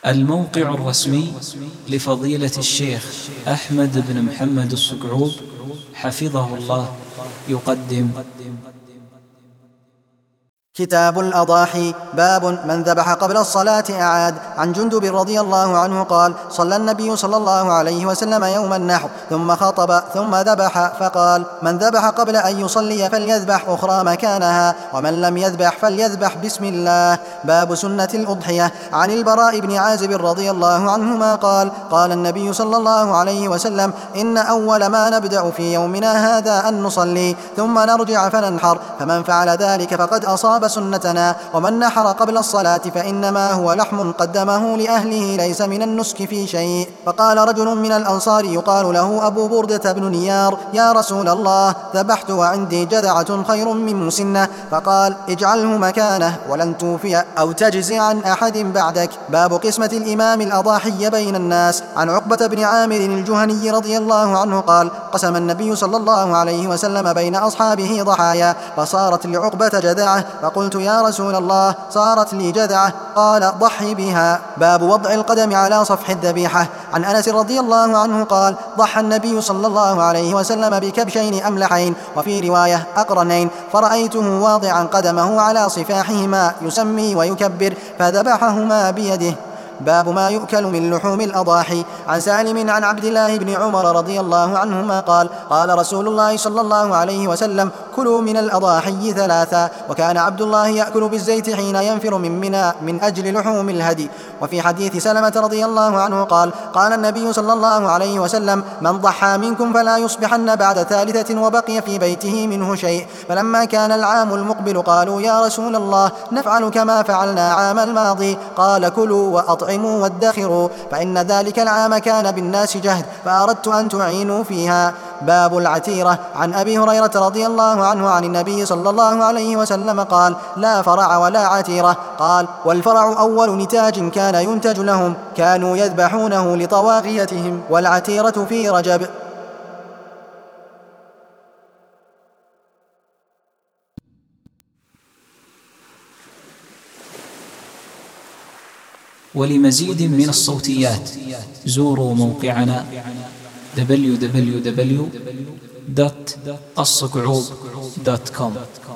الموقع الرسمي لفضيلة الشيخ أحمد بن محمد الصقعوب حفظه الله يقدم كتاب الأضاحي. باب من ذبح قبل الصلاة أعاد. عن جندب رضي الله عنه قال: صلى النبي صلى الله عليه وسلم يوم النحر ثم خطب ثم ذبح فقال: من ذبح قبل أن يصلي فليذبح أخرى مكانها، ومن لم يذبح فليذبح بسم الله. باب سنة الأضحية. عن البراء بن عازب رضي الله عنهما قال: قال النبي صلى الله عليه وسلم: إن أول ما نبدأ في يومنا هذا أن نصلي ثم نرجع فننحر، فمن فعل ذلك فقد أصاب سنتنا، ومن نحر قبل الصلاة فإنما هو لحم قدمه لأهله ليس من النسك في شيء. فقال رجل من الأنصار يقال له أبو بردة بن نيار: يا رسول الله، ذبحت وعندي جذعة خير من مسنة. فقال: اجعله مكانه ولن توفي أو تجزي عن أحد بعدك. باب قسمة الإمام الأضاحي بين الناس. عن عقبة بن عامر الجهني رضي الله عنه قال: قسم النبي صلى الله عليه وسلم بين أصحابه ضحايا، فصارت لعقبة جذعة، فقلت: يا رسول الله، صارت لي جذعة. قال: ضحي بها. باب وضع القدم على صفح الذبيحة. عن أنس رضي الله عنه قال: ضحى النبي صلى الله عليه وسلم بكبشين أملحين، وفي رواية أقرنين، فرأيته واضعا قدمه على صفاحهما يسمي ويكبر، فذبحهما بيده. باب ما يؤكل من لحوم الأضاحي. عن سالم عن عبد الله بن عمر رضي الله عنهما قال: قال رسول الله صلى الله عليه وسلم: كلوا من الأضاحي ثلاثا. وكان عبد الله يأكل بالزيت حين ينفر من منى من أجل لحوم الهدي. وفي حديث سلمة رضي الله عنه قال: قال النبي صلى الله عليه وسلم: من ضحى منكم فلا يصبحن بعد ثالثة وبقي في بيته منه شيء. فلما كان العام المقبل قالوا: يا رسول الله، نفعل كما فعلنا عام الماضي. قال: كلوا وأطعموا وادخروا، فإن ذلك العام كان بالناس جهد، فأردت أن تعينوا فيها. باب العتيرة. عن أبي هريرة رضي الله عنه عن النبي صلى الله عليه وسلم قال: لا فرع ولا عتيرة. قال: والفرع أول نتاج كان ينتج لهم، كانوا يذبحونه لطواغيتهم، والعتيرة في رجب. ولمزيد من الصوتيات زوروا موقعنا www.الصقعوب.com.